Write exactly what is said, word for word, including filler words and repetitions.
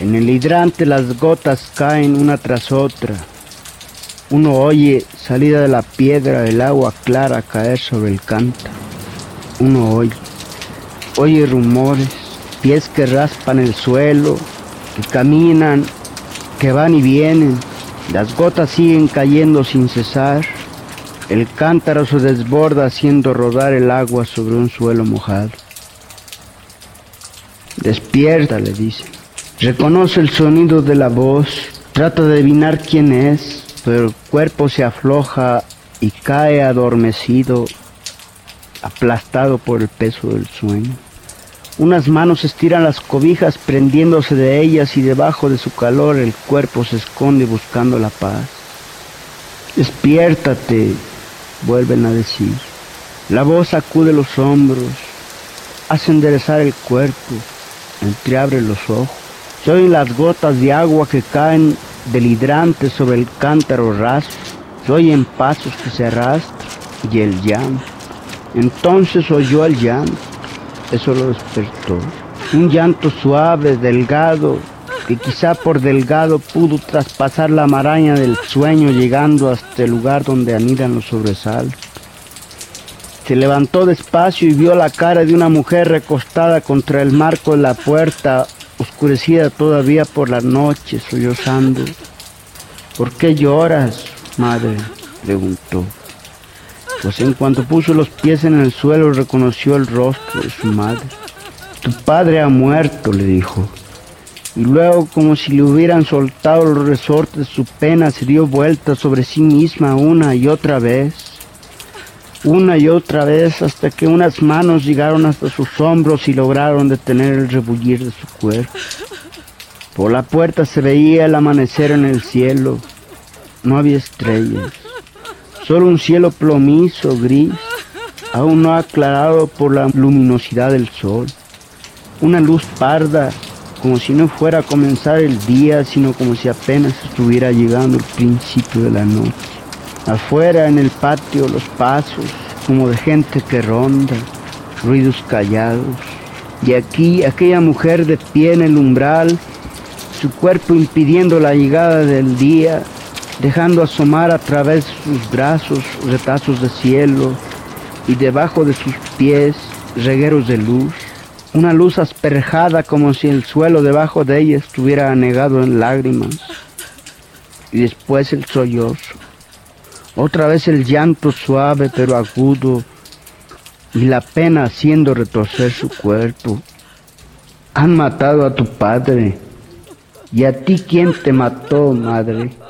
En el hidrante las gotas caen una tras otra. Uno oye, salida de la piedra, el agua clara caer sobre el cántaro. Uno oye, oye rumores, pies que raspan el suelo, que caminan, que van y vienen. Las gotas siguen cayendo sin cesar. El cántaro se desborda haciendo rodar el agua sobre un suelo mojado. Despierta, le dice. Reconoce el sonido de la voz, trata de adivinar quién es, pero el cuerpo se afloja y cae adormecido, aplastado por el peso del sueño. Unas manos estiran las cobijas prendiéndose de ellas y debajo de su calor el cuerpo se esconde buscando la paz. Despiértate, vuelven a decir. La voz sacude los hombros, hace enderezar el cuerpo, entreabre los ojos. Se oyen las gotas de agua que caen del hidrante sobre el cántaro raso. Se oyen pasos que se arrastran y el llanto. Entonces oyó el llanto. Eso lo despertó. Un llanto suave, delgado, que quizá por delgado pudo traspasar la maraña del sueño llegando hasta el lugar donde anidan los sobresaltos. Se levantó despacio y vio la cara de una mujer recostada contra el marco de la puerta, oscurecida todavía por la noche, sollozando. ¿Por qué lloras, madre?, preguntó. Pues en cuanto puso los pies en el suelo reconoció el rostro de su madre. Tu padre ha muerto, le dijo. Y luego, como si le hubieran soltado los resortes de su pena, se dio vuelta sobre sí misma una y otra vez. Una y otra vez hasta que unas manos llegaron hasta sus hombros y lograron detener el rebullir de su cuerpo. Por la puerta se veía el amanecer en el cielo. No había estrellas, solo un cielo plomizo, gris, aún no aclarado por la luminosidad del sol. Una luz parda, como si no fuera a comenzar el día, sino como si apenas estuviera llegando el principio de la noche. Afuera, en el patio, los pasos, como de gente que ronda, ruidos callados. Y aquí, aquella mujer de pie en el umbral, su cuerpo impidiendo la llegada del día, dejando asomar a través de sus brazos retazos de cielo y debajo de sus pies regueros de luz. Una luz asperjada como si el suelo debajo de ella estuviera anegado en lágrimas. Y después el sollozo. Otra vez el llanto suave pero agudo y la pena haciendo retorcer su cuerpo. Han matado a tu padre. ¿Y a ti quién te mató, madre?